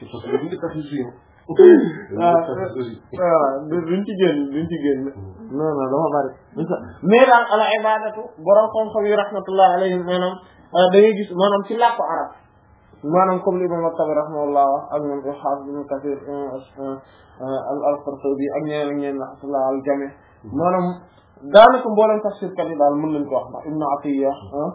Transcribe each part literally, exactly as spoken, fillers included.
waaw duñ ci génn duñ ci génn non non dafa bari mais daal ala ibadatu borom xam-xam yi rahmatullah alayhim maanaam da ngay gis maanaam ci làkku arab maanaam comme l'imam at-Tabari rahimahullah wax ak ñoom al-Hafiz Ibn Kathir al-Qurtubi ak ñeneen ak ñeneen rahmatullah al jami maanaam daanaka mboolem tafsir kat yi daal mën nañ ko wax ndax Ibn Atiyya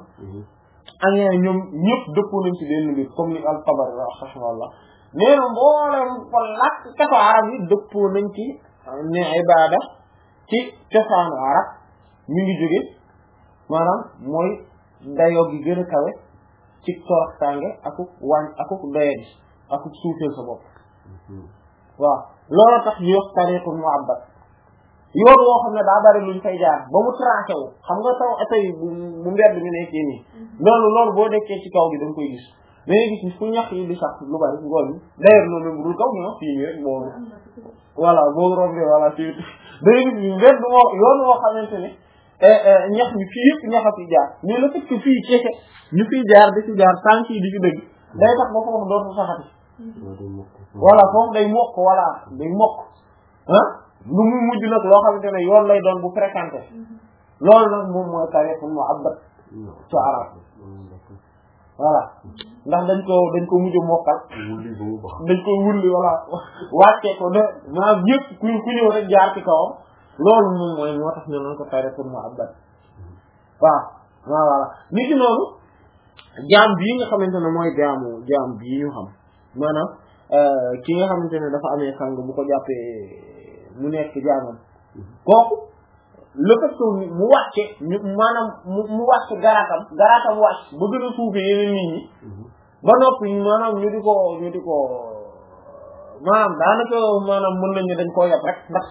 ak ñeneen ñoom ñëpp dëppoo nañ ci benn mbir comme ni al-Tabari rahimahullah nee na mboolem ko làkk katu arab yi dëppoo nañ ci ne ibada ci cosaanu arab mi ngi jóge maanaam mooy dayoo gi gën a kawe ci toroxtaange akuk wàññ akuk doyadi akuk suufeel sa bopp waaw loolu tax ñu wax tariqul mu'abbad yoon woo xam ne daa bari luñ fay jaar ba mu tracé wu xam nga taw atay bu bu mbedd mi nekkee nii loolu loolu boo nekkee ci kaw bi da nga koy gis mais gis ni fu ñax yi di sax lu bari ngoon bi d'ailleurs loolu bu dul kaw ñu wax fii nii rek boobu voilà boo rombee voilà ci day gis ni mbedd moo yoon woo xamante ne ñax mi fii yëpp ñax a fi jaar mais le fait que fii keke ñu fiy jaar di ci jaar tànk yi di ci dëgg day tax ba foofu dootu saxati voilà foofu day mokk voilà day mokk ah lu mu mujj nag loo xamante ne yoon lay doon bu fréquenté loolu nag moom mooy tariqul mu'abbad ci arab voilà ndax dañ ko dañ ko mujj mokkal dañ ko wulli voilà wàccee ko de maanaam yëpp ku ku ñëw rek jaar ci kawam loolu moom mooy moo tax ñu naan ko tariqul mu'abbad waaw waaw voilà nit ki noonu jaam bii nga xamante ne mooy jaamu jaam bii ñu xam maanaam ki nga xamante ne dafa amee sang bu ko jàppee mu nekk jaamam kooku le fait que mu wàcce ñu maanaam mu mu wàcce garaatam garaatam wàcc ba gën a suufe yeneen nit ñi ba noppi maanaam ñu di ko ñu di ko maanaam daanaka maanaam mën nañu dañ koo yab rek ndax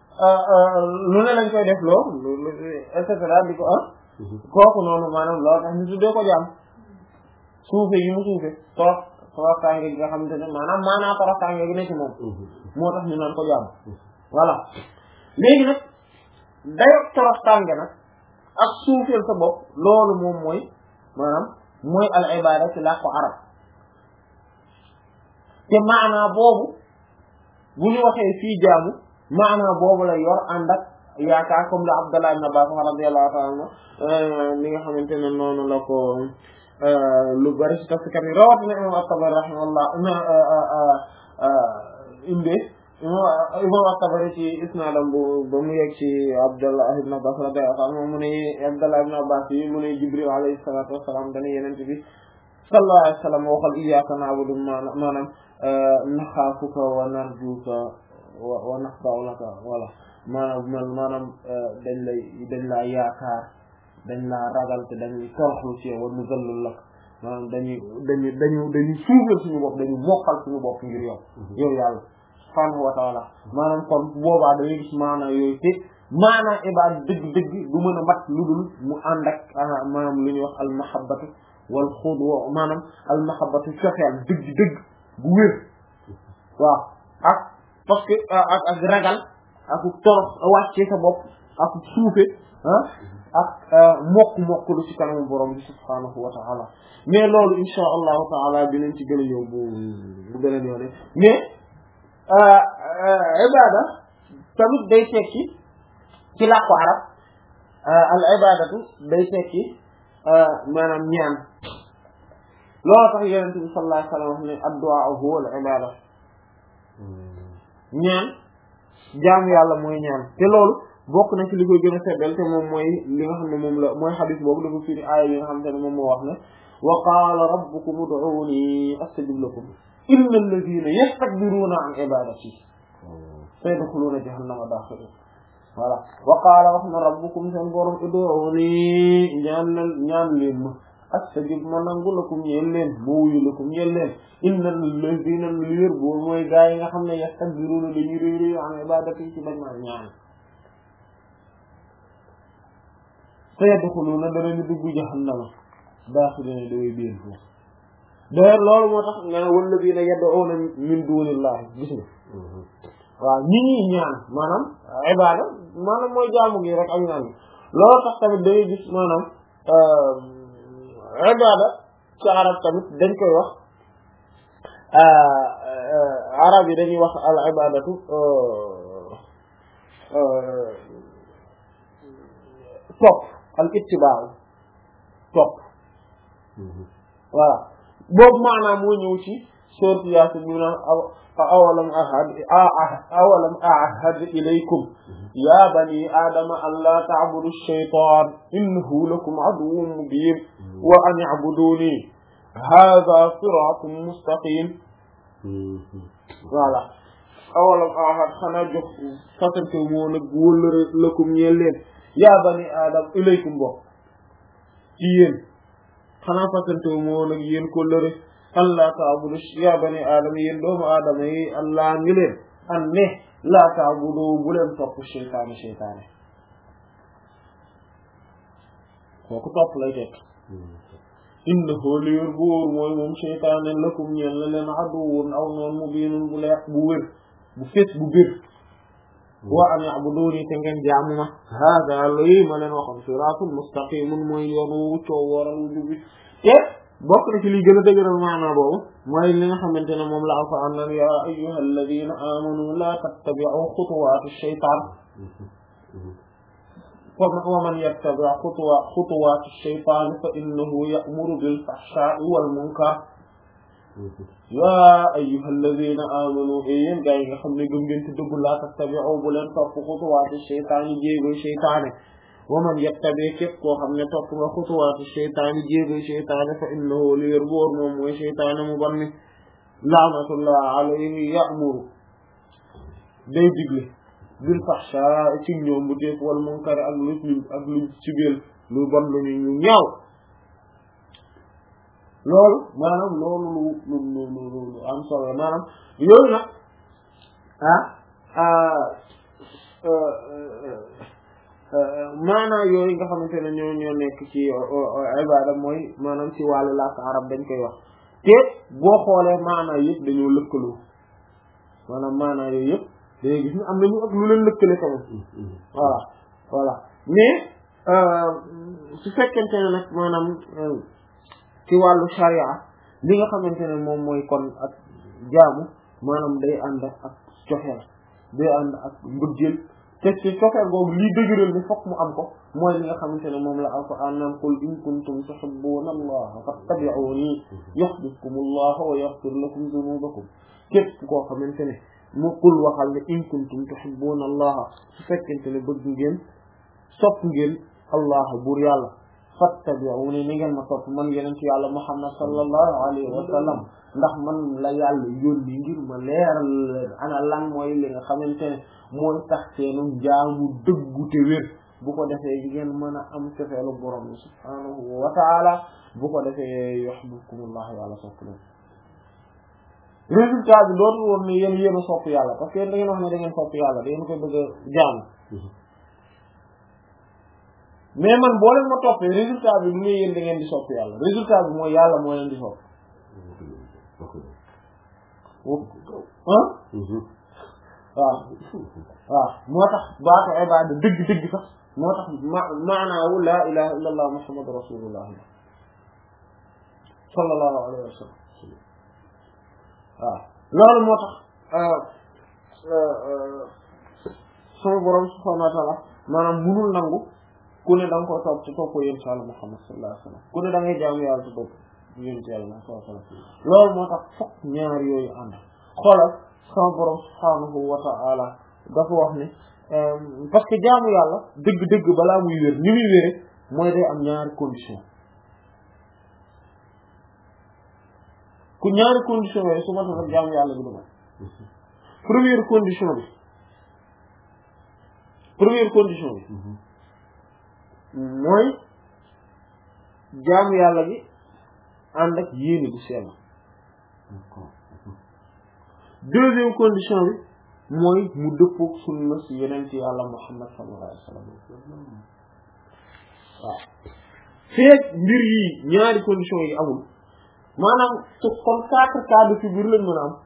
lu ne lañ koy def loo et cetera di ko ah kooku noonu maanaam loolu tax ñu tuddee ko jaam suufe yi mu suufe torox toroxtaange gi nga xamante ne maanaam maanaam toroxtaange gi ne ci moom moo tax ñu naan ko jaam voilà léegi nag dayoo toroxtaange nag ak suufeel sa bopp loolu moom mooy maanaam mooy al ibada ci làkku arab te maanaa boobu bu ñu waxee fii jaamu maanaa boobu la yor ànd ak yaakaar comme la Abdallah ibn Abbas radiyallahu ta'ala anhu mi nga xamante ne noonu la ko lu bari ci tafsir yi rawatina imam at-Tabari rahimahullah inde imam at-Tabari ci isnaadam bu ba mu yegg ci Abdallah ibn Abbas radiyallahu anhu mu ne Abdallah ibn Abbas yi mu ne Jibril alayhi salatu wassalam dana yeneen bi sallallahu alayhi wa sallam waxal iyyaka na'budu maanaam naxaafuka wa narjuka wa naxda'u laka wala maanaam maanaam dañ lay dañ laa yaakaar dañ laa ragal te dañuy toroxlu ci yow nu zallul lak maanaam dañuy dañuy dañu dañuy suufal suñu bopp dañuy mokkal suñu bopp ngir yow yow yàlla subhanahu wa ta'ala maanaam kon boobaa dañuy gis maanaam yooyu te maanaam ibaad dëgg-dëgg du mën a mat lu dul mu ànd ak maanaam lu ñuy wax al mahabbatu wal xudu maanaam al mahabbatu cofeel dëgg-dëgg bu wér waaw ak parce que ak ak ragal ak torox wàcce sa bopp ak suufe ah ak mokk mokk lu ci kanamu borom bi subhanahu wa ta'ala mais loolu insha allahu taala dinañ ci gën a ñëw bu bu beneen yoone mais ibada tamit day tekki ci làkku arab al ibadatu day tekki maanaam ñaan loolu tax yonent bi sallallahu alayhi wa sallam wax ne ad-du'a huwa al ibada ñaan jaamu yàlla mooy ñaan te loolu bokk na ci li koy gën a seddal te moom mooy li nga xam ne moom la mooy xadis boobu dafa firi aaya yi nga xam ne moom moo wax ne wa qaala rabbukum ud'uuni astajib lakum inna alladhina yastakbiruna an ibadati sayadkhuluna jahannama dakhirin voilà wa qaala wax na rabbukum seen borom ud'uuni ñaan ñaan leen ma astajib ma nangu lakum ñeel leen ma wuyu lakum ñeel leen inna alladhina li wér boo mooy gaa yi nga xam ne yastakbiruna dañuy réy réy an ibadati ci bañ ma ñaan sayadkhuluna danañu dugg jahannama daaxilina daway biir foofu d'ailleurs loolu moo tax nga ne walladina yad'una min dunillahi gis nga waaw ñi ñuy ñaan maanaam ibada maanaam mooy jaamu gi rek ak ñaan gi loolu tax tamit dangay gis maanaam ibada ci arab tamit dañ koy wax arab yi dañuy wax al ibadatu topp al ittiba'u topp voilà boobu maanaam moo ñëw ci sourate Yaasin bi naan awalam ahad awalam ahad ilaykum ya bani adama an la ta'budu ash-shaytan innahu lakum aduwwun mubin wa an i'buduni hadha siratun mustaqim voilà awalam ahad xanaa jox fasante moo nag wóllëre lakum ñeel leen ya bani adam ilaykum bokk ci yéen xanaa fasante moo nag yéen ko lëre Allah ta'budu ya bani aadama yéen doomu aadama yi Allah ngi leen an ne la ta'budu bu leen topp seytaane seytaane kooku topp lay tekk innahu li wér bu wóor mooy moom seytaane lakum ñeen la leen aduwwun aw noon mubiinun bu leer bu wér bu fees bu bir wa an ya'buduni te ngeen jaamu ma hada lii ma leen waxoon siraatul mustaqimun mooy yoon wu coow waral wu jubi te bokk na ci li gën a dëgëral maanaa boobu mooy li nga xamante ne moom la alquran naan ya ayyuha alladina amanu la tattabi'u xutuwaati shaytaan wa man yattabi' xutuwa xutuwaati shaytaan fa innahu ya'muru bil fahshaa'i wal munkar ya ayyuha alladina amanu e yéen gaa yi nga xam ne gëm ngeen te dëggu la tattabi'u bu leen topp xutuwaati shaytaan yi jéegoy shaytaane wa man yattabi képp koo xam ne topp nga xutuwaati shaytaani jéegoy shaytaane fa innahu li wér boor moom mooy shaytaane mu bon mi laanatullah alayhi ya'muru day digle bil fahshaa ci ñoom bu def wal munkar ak lu ak lu cibeel lu bon lu ñu ñaaw loolu maanaam loolu lu lu lu lu am solo maanaam yooyu nag ah maanaam yooyu nga xamante ne ñoo ñoo nekk ci ibada mooy maanaam ci wàllu làkk arab dañ koy wax te boo xoolee maanaam yëpp dañoo lëkkaloo maanaam maanaam yooyu yëpp dañuy gis ne am nañu ak lu leen lëkkale tamit voilà voilà mais su fekkente ne nag maanaam ci wàllu sharia li nga xamante ne moom mooy kon ak jaamu maanaam day ànd ak cofeel day ànd ak mbëggeel te ci cofeel googu lii dëgëral ni fokk mu am ko mooy li nga xamante ne moom la alquran naan qul in kuntum tuhibbuna allaha fattabi'uni yuhbibkumu allah wa yaghfir lakum dhunubakum képp koo xamante ne mu qul waxal ne in kuntum tuhibbuna allaha su fekkente ne bëgg ngeen sopp ngeen allah buur yàlla fattabi'uni ni ngeen ma topp man yeneen ci yàlla muhammad sallallahu alayhi wa sallam ndax man la yàlla yónni ngir ma leeral ana lan mooy li nga xamante ne mooy tax seenu jaamu dëggu te wér bu ko defee ngeen mën a am cofeelu borom bi subhaanahu wa ta'ala bu ko defee yuhibbukumullah yàlla sopp leen résultat bi dootul woon ne yéen yéen a sopp yàlla parce que yéen da ngeen wax ne da ngeen sopp yàlla da ngeen koy bëgg a jaamu mais man boo leen ma toppee résultat bi du ne yéen da ngeen di sopp yàlla résultat bi mooy yàlla moo leen di sopp ah waaw waaw moo tax baatu ibaada dëgg dëgg sax moo tax ma maanaawu laa ilaha illa allah muhammadu rasulullah sallallahu alayhi wa sallam waaw loolu moo tax sama borom subhanahu wa ta'ala maanaam munul nangu ku ne da nga ko topp te topp yéen ci yàlla muhammad sallallahu alayhi wa sallam ku ne da ngay jaamu yàlla te topp yéen ci yàlla sallallahu alayhi wa sallam loolu moo tax fokk ñaar yooyu ànd xoolal sama borom subhanahu wa ta'ala dafa wax ne parce que jaamu yàlla dëgg-dëgg balaa muy wér ni muy wére mooy day am ñaari condition ku ñaari condition yooyu su ma tax jaamu yàlla bi du mat première condition bi première condition bi mooy jaamu yàlla bi ànd ak yéene bu sell deuxième condition bi mooy mu dëppook sunna si yeneen ci yàlla Muhammad sallallahu alayhi wa sallam waaw feek mbir yi ñaari condition yi amul maanaam su kon quatre cas de figure lañ mën a am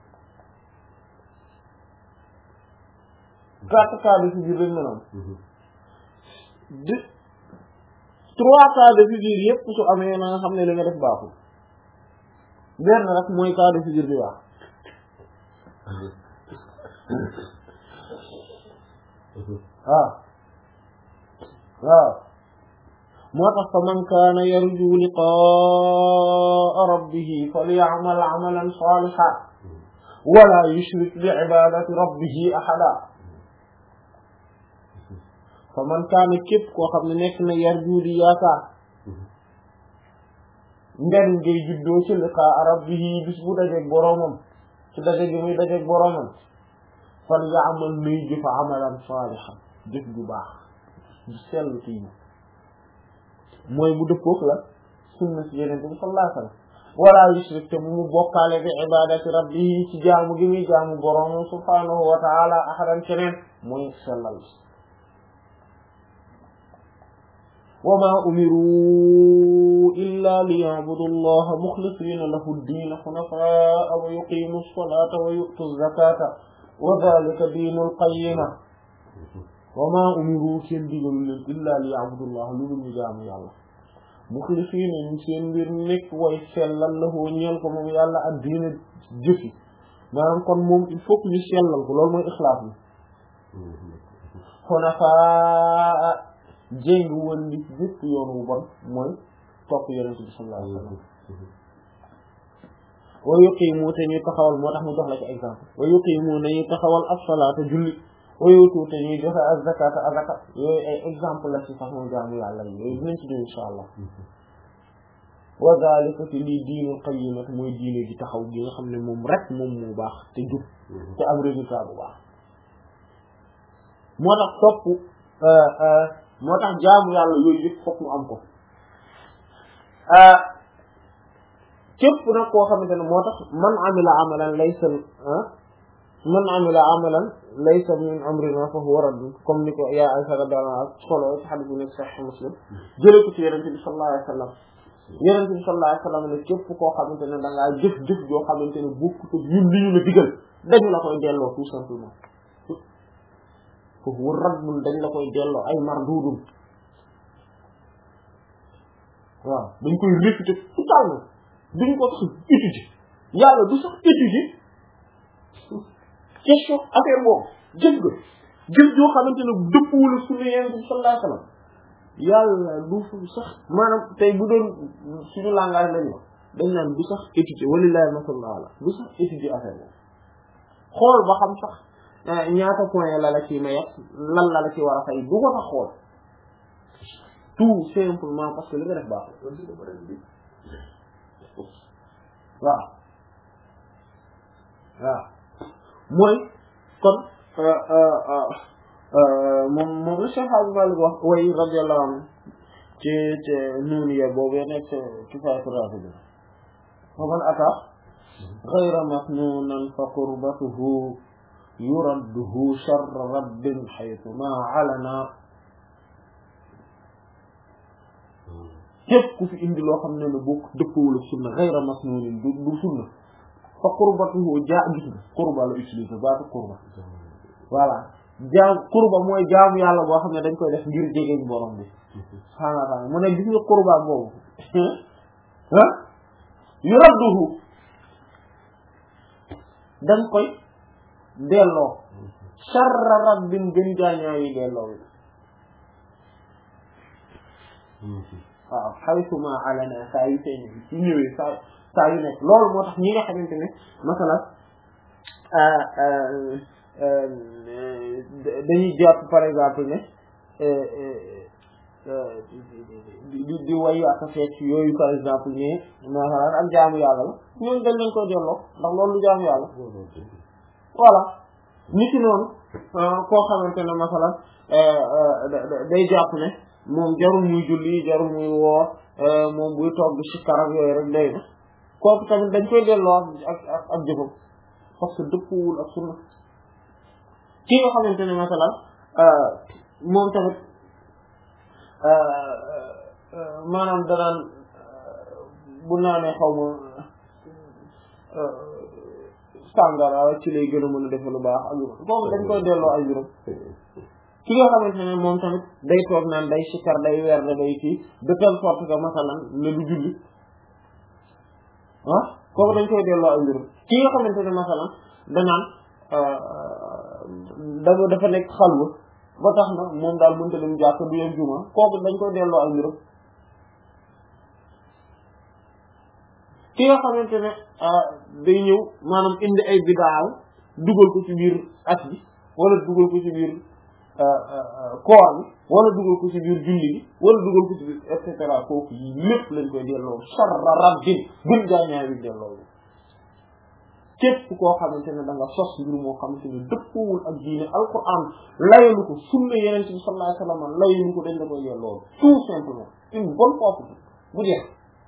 quatre cas de figure lañ mën a am de trois cas de figure yëpp su amee na nga xam ne li nga def baaxul benn rek mooy cas de figure bi wax waaw waaw moo tax fa man kaana yarju liqaa rabbihi falya'mal 'amalan salihan wala yushrik bi ibadati rabbihi ahada fa man kaana képp koo xam ne nekk na yarju di yaakaar njariñ ngay juddoo ci liqaa rabbihi bis bu dajeeg boroomam ci dajeeg bi muy dajeeg boroomam falya'mal nuy jëf amalan salihan jëf bu baax bu sell ci yi mooy bu dëppook la sunna ci Yonent bi sallallahu alayhi wa sallam wala yushrik te bu mu bokkaale bi ibadati rabbihi ci jaamu gi muy jaamu boroomam subhanahu wa ta'ala ahadan keneen mooy sellal wa ma umiru illa liya'budu allaha mukhlisina lahu ad-din hunafa'a wa yuqimu as-salata wa yu'tu az-zakata wa dhalika dinul qayyima wa ma umiru seen digalu leen illa liya'budu allaha lu ñu jaamu yàlla mukhlisina ñu seen mbir nekk way sellal lahu ñeel ko moom yàlla ad-din jëfi maanaam kon moom il faut que ñu sellal ko loolu mooy ikhlaas bi hunafa'a jéng woon li bépp yoon wu bon mooy topp Yonent bi sallallahu alayhi wa sallam wa yuqiimu te ñuy taxawal moo tax mu jox la ci exemple wa yuqiimu nañuy taxawal as-salaata julli wa yuutu te ñuy joxe az-zakaata azaka yooyu ay exemple la ci façon jaamu yàlla yi yooyu dinañ ci déglu insha Allah wa zaalika ci lii diinul qayyimah mooy diine gi taxaw gi nga xam ne moom rek moom moo baax te jub te am résultat bu baax moo tax topp moo tax jaamu yàlla yooyu yëpp fokk mu am ko képp nag koo xamante ne moo tax man amila amalan laysa man amila amalan laysa min amrina fa huwa radd comme ni ko yaa Aysa radiyallahu anha solo ci hadith bu nekk Sahih Muslim jëlee ko ci Yonent bi sallallahu alayhi wa sallam Yonent bi sallallahu alayhi wa sallam ne képp koo xamante ne da ngaa jëf jëf joo xamante ne bokkut ak ñun li ñu la digal dañu la koy delloo tout simplement foofu raddun dañ la koy delloo ay mardudun waaw dañ koy réfuter totalement duñ ko sax étudier yàlla du sax étudier question affaire boobu jëf nga jëf joo xamante ne dëppwula sunna Yonent bi sallallahu alayhi wa sallam yàlla du sax maanaam tey bu doon suñu langage lañu wax dañ naan du sax étudier walillahi masallu ala du sax étudier affaire boobu xool ba xam sax ñaata point la la ci mayet lan la la ci war a fay du ko tax xool tout simplement parce que li nga def baaxul waaw waaw mooy kon moom moom la Cheikh Hadji Malick wax way radiyallahu anhu ci ci nuuniya boobu nekk Kifaayatu Raghibin wa man ata ghayra masnunan fa qurbatuhu yuradduhu sharra rabbin haythu ma alana képp ku fi indi loo xam ne ne bokk dëppwul ak sunna ghayra masnunin du du sunna fa qurbatuhu jaa gis nga qurba la utilisé baatu qurba voilà jaam qurba mooy jaamu yàlla boo xam ne dañ koy def ngir jegeñ borom bi subhaanahu wa ta'aala mu ne gis nga qurba boobu ah yuradduhu dañ koy delloo sharra rabbin gën jaañaa yi delloo wi waaw xaytuma alana saa yu feeñ ci ñëwee saa saa yu nekk loolu moo tax ñi nga xamante ne masalan dañuy jàpp par exemple ne di di way ak fekk yooyu par exemple ne masalan ak jaamu yàlla la ñooñu dañ leen koy delloo ndax loolu lu jaamu yàlla voilà nit ki noonu koo xamante ne masalan day jàpp ne moom jarul muy julli jarul muy woor moom buy toog di sikkar ak yooyu rek day na kooku tamit dañ koy delloo ak ak ak jëfam parce que dëppwul ak sunna ki nga xamante ne masalan moom tamit maanaam danaan bu naanee xaw ma sàngara ci lay gën a mën a def lu baax ak kooku dañ koy delloo ay juróom ki nga xamante ne moom tamit day toog naan day sikkar day weer da day kii de telle sorte que masalan ne du julli ah kooku dañ koy delloo ay mbirum ki nga xamante ne masalan danaan dafa dafa nekk xalwa ba tax na moom daal mënta dem jàkk du yem juma kooku dañ koy delloo ay mbiram ki nga xamante ne day ñëw maanaam indi ay bidaaw dugal ko ci biir at bi wala dugal ko ci biir koor bi wala dugal ko ci biir julli bi wala dugal ko ci biir et cetera kooku lépp lañ koy delloo sarra rabbin gën gaañaay bi delloo képp koo xamante ne da nga sos mbir moo xamante ne dëppoowul ak diine alquran layalu ko sunna yeneen bi sallallahu alayhi wasallam layalu ko dañ la koy delloo tout simplement une bonne fois bu jeex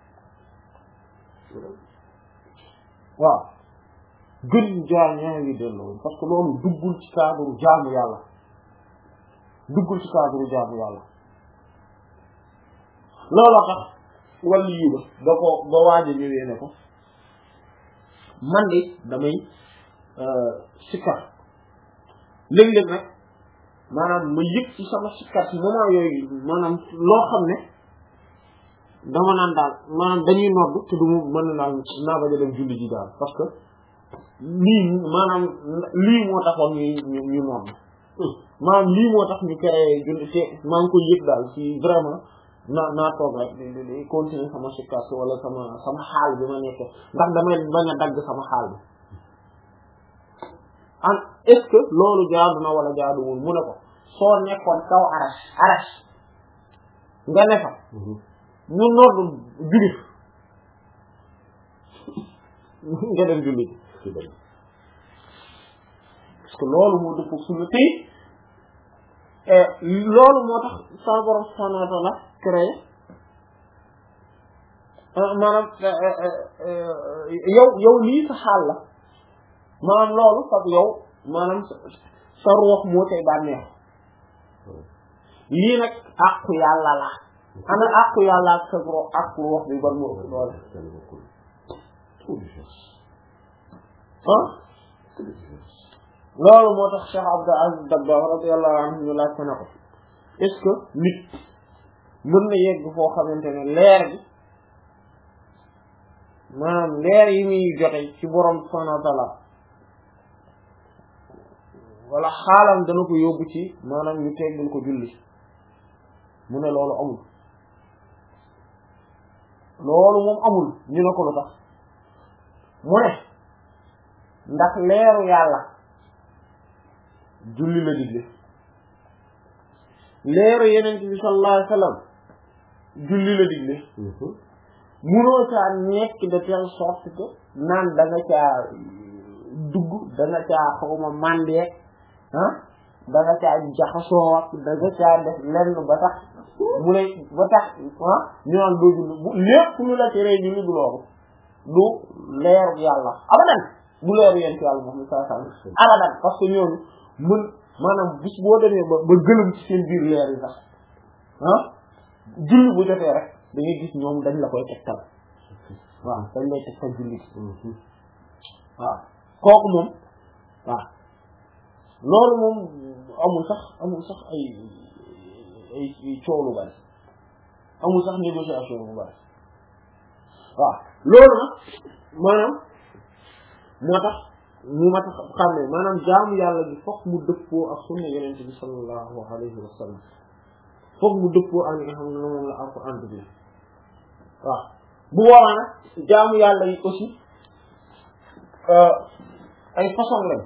waaw gën jaañaa ngi delloo parce que loolu duggul ci cadre jaamu yàlla duggul ci cadre jaamu yàlla looloo tax wàllu yi ba da ko ba waaja ñëwee ne ko man de damay sikkar léeg-léeg nag maanaam ma yëg ci sama sikkar ci moment yooyu maanaam loo xam ne dama naan daal maanaam dañuy nodd te du mu mën na daal naa bañ a dem julli ji daal parce que lii maanaam lii moo taxoon ñu ñu nodd maanaam lii moo tax ñu créé julli te maa ngi koy yëg daal ci vraiment naa naa toog rek di di continuer sama sikkar wala sama sama xaal bi ma nekk ndax damay bañ a dagg sama xaal bi an est-ce que loolu jaadu na wala jaaduwul mu ne ko soo nekkoon kaw arash arash nga ne fa ñu nodd julli nga dem julli parce que loolu moo dëpp suñu tey loolu moo tax sa borom subhanahu wa ta'ala créé maanaam yow yow lii sa xaal la maanaam loolu sax yow maanaam sa ruux moo tey bànneex lii nag àqu yàlla la ana àqu yàlla ak sa ruux àqu ruux bi ban moo loolu ah loolu moo tax Cheikh Abdou Aziz Dabakh radiyallahu anhu ñu laaj ko ne ko est-ce que nit mën na yegg foo xamante ne leer bi maanaam leer yi muy jote ci borom subhanahu wa ta'ala wala xaalam dana ko yóbbu ci maanaam ñu teggul ko julli mu ne loolu amul loolu moom amul ñu ne ko lu tax mu ne ndax leeru yàlla julli la digle leeru yeneen bi sallallahu alayhi wasallam julli la digle munoo caa nekk de telle sorte que naan da nga caa dugg da nga caa xawma mandee ah da nga caa jaxasoo ak da nga caa def lenn ba tax mu ne ba tax ah ñu naan doo julli bu lépp lu la teree julli du loolu du leeru yàlla abadan bu leeru yent yàlla moom sallallahu alayhi wasallam abadan parce que ñooñu mën maanaam bis boo demee ba ba gëlëm ci seen biir leer yi sax ah julli bu jotee rek da ngay gis ñoom dañ la koy tegtal waaw dañ lay tegtal julli waaw kooku moom waaw loolu moom amul sax amul sax ay ay coow lu bari amul sax négociation bu bari waaw loolu nag maanaam moo tax mu ma tax xam ne maanaam jaamu yàlla bi fokk mu dëppoo ak sunna yonent bi sallallahu alayhi wa sallam fokk mu dëppoo ak li nga xam ne moom la Alxuraan bi waaw bu boobaa nag jaamu yàlla yi aussi ay façon lañ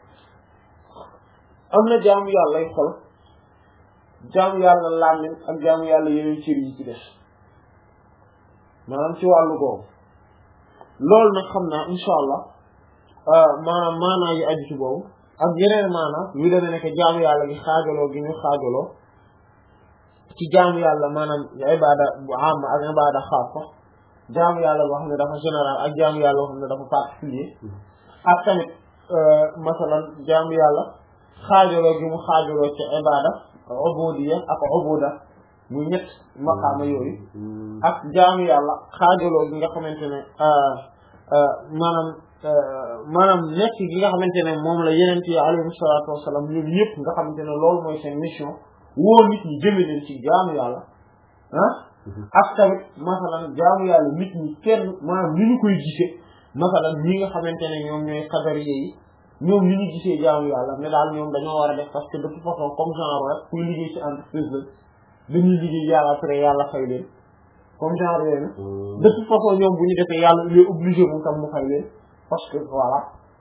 am na jaamu yàlla ay xol jaamu yàlla làmmiñ ak jaamu yàlla yeneen cër yi ci def maanaam ci wàllu googu loolu nag xam naa insha allah maanaam maanaa yi aju ci boobu ak yeneen maanaam yu demee nekk jaamu yàlla gi xaajaloo gi ñu xaajaloo ci jaamu yàlla maanaam ibada bu am ak ibada xaasa jaamu yàlla boo xam ne dafa général ak jaamu yàlla boo xam ne dafa particulier ak tamit masalan jaamu yàlla xaajaloo gi mu xaajaloo ci ibada ubudiyya ak ubuda muy ñett maqaama yooyu ak jaamu yàlla xaajaloo gi nga xamante ne maanaam maanaam nekk gi nga xamante ne moom la yeneen yi alayhi salaatu wassalaam ñoom ñëpp nga xamante ne loolu mooy seen mission woo nit ñi jëme leen ci jaamu yàlla ah ak tamit masalan jaamu yàlla nit ñi kenn maanaam ni ñu koy gisee masalan ñi nga xamante ne ñoom ñooy xadariye yi ñoom li ñu gisee jaamu yàlla mais daal ñoom dañoo war a def parce que de toute façon comme genre rek kuy liggéey ci entreprise la dañuy liggéey yàlla après yàlla fay leen comme genre yooyu de toute façon ñoom bu ñu defee yàlla il est obligé moom tam mu fay leen parce que voilà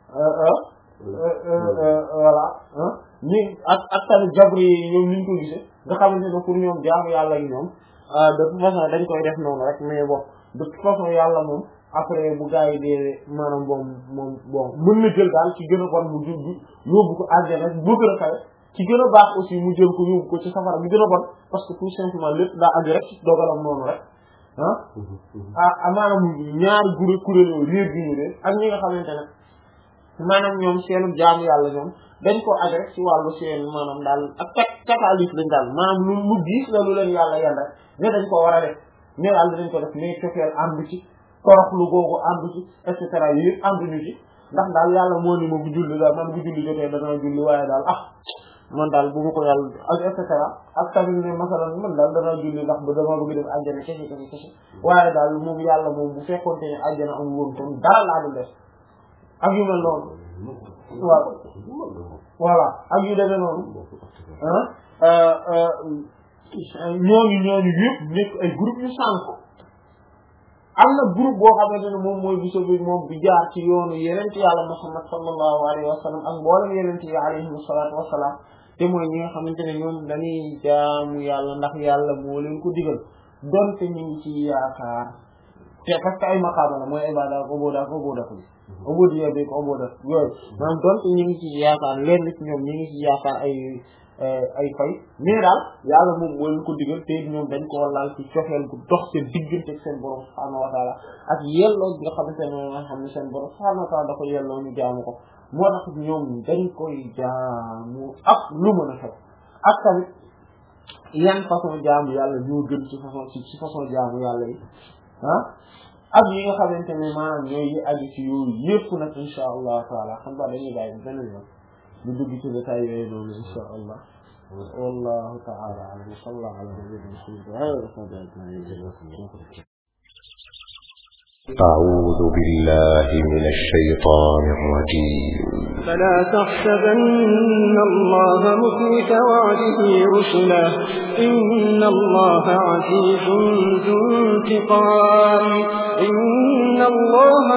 voilà ñi ak ak tamit jabri yi ñoom ni ñu ko gisee nga xamante ne pour ñoom jaamu yàlla yi ñoom de toute façon dañ koy def noonu rek mais bon de toute façon yàlla moom après bu gars yi dee maanaam bon moom bon mën na jël daal ci gën a bon mu jub yóbbu ko àjjana bu gën a kawe ci gën a baax aussi mu jël ko yóbbu ko ci safara bi gën a bon parce que tout simplement lépp daa aju rek ci dogalam noonu rek ah ah maanaam ñaari guré kuréel yooyu réer bi ñu réer ak ñi nga xamante ne maanaam ñoom seenu jaamu yàlla ñoom dañ ko aju rek ci wàllu seen maanaam daal ak tak takaalif lañ daal maanaam lu lu diis la lu leen yàlla yan rek mais dañ ko war a def mais daal dañ ko def mais cofeel ànd ci toroxlu googu ànd ci et cetera yi yëpp ànduñu ci ndax daal yàlla moo ni ma bu julli daal man bu julli jotee danaa julli waaye daal ah man daal bu ma ko yàlla ak et cetera ak tamit ne masalan man daal danaa julli ndax ba dama bëgg dem àjjana kese kese kese waaye daal moom yàlla moom bu fekkoonte ne àjjana am woon kon dara laa dul def ak yu mel noonu waaw voilà ak yu demee noonu ah ñooñu ñooñu yëpp nekk ay groupe yu sànk am na groupe boo xamante ne moom mooy biso bi moom bi jaar ci yoonu yeneen ci yàlla Muhammad sallallahu alayhi wa sallam ak mboolem yeneen ci alayhi salaatu wa salaam te mooy ñi nga xamante ne ñoom dañuy jaamu yàlla ndax yàlla moo leen ko digal donte ñu ngi ci yaakaar te parce que ay maqaama la mooy ibada ak ubuda ak ubuda bi ubudiyya bi ko ubuda yooyu maanaam donte ñu ngi ci yaakaar leen nit ñoom ñu ngi ci yaakaar ay ay fay mais daal yàlla moom moo leen ko digal te ñoom dañ ko laal ci cofeel gu dox seen diggante ak seen borom subhaanahu wa taala ak yelloo bi nga xamante ne nga xam ne seen borom subhaanahu wa taala da ko yelloo ñu jaamu ko moo tax ñoom dañ koy jaamu ak lu mën a xew ak tamit yan façon jaamu yàlla ñoo gën ci façon ci ci façon jaamu yàlla yi ah ak yi nga xamante ne maanaam ñooy yi aju ci yooyu yëpp nag insha allah taala xam nga dañuy bàyyi benn yoon ñu dugg ci détail yooyu noonu insha allah wallahu ta'ala a'lam sallallahu ala nabiyyina أعوذ بالله من الشيطان الرجيم فلا تحسبن الله مخلف وعده رسله إن الله عزيز ذو انتقام إن الله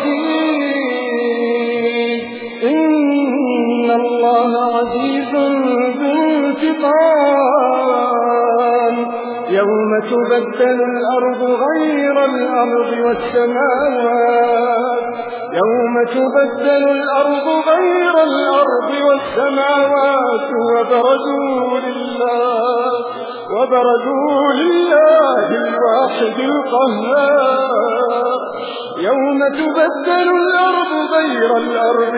عزيز إن الله عزيز ذو انتقام يوم تبدل الأرض غير الأرض والسماوات يوم تبدل الأرض غير الأرض والسماوات وبرزوا لله وبرزوا لله الواحد القهار يوم تبدل الأرض غير الأرض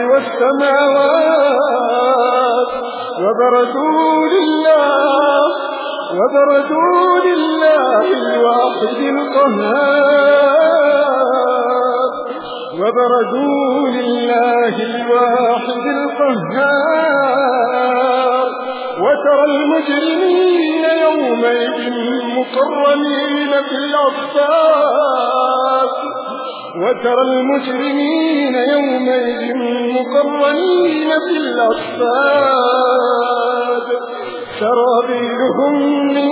والسماوات وبرزوا لله وبرزوا لله الواحد القهار وبرزوا لله الواحد القهار وترى المجرمين يومئذ مقرنين في الأصفاد وترى المجرمين يومئذ مقرنين في الأصفاد سرابيلهم من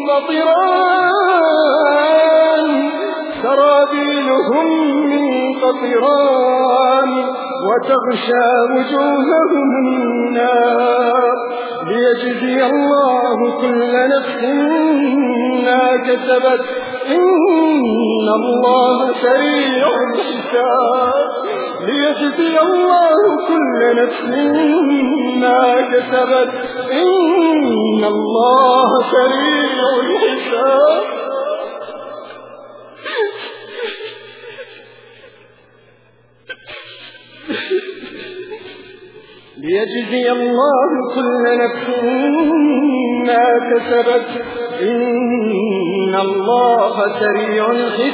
قطران سرابيلهم من قطران وتغشى وجوههم النار ليجزي الله كل نفس ما كسبت إن الله سريع الحساب ليجزي الله كل نفس ما كسبت إن الله سريع الحساب ليجزي الله كل نفس ما كسبت إن الله سريع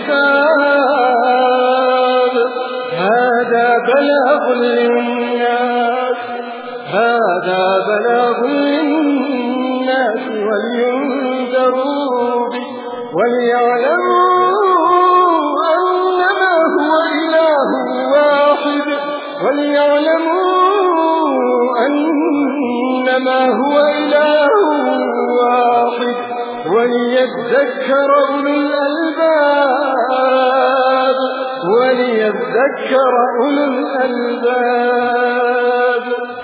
الحساب هذا بلاغ للناس هذا بلاغ للناس ولينذروا به وليعلموا أنما هو إله واحد وليعلموا إنما هو إله واحد وليذكر أولو الألباب وليذكر أولو الألباب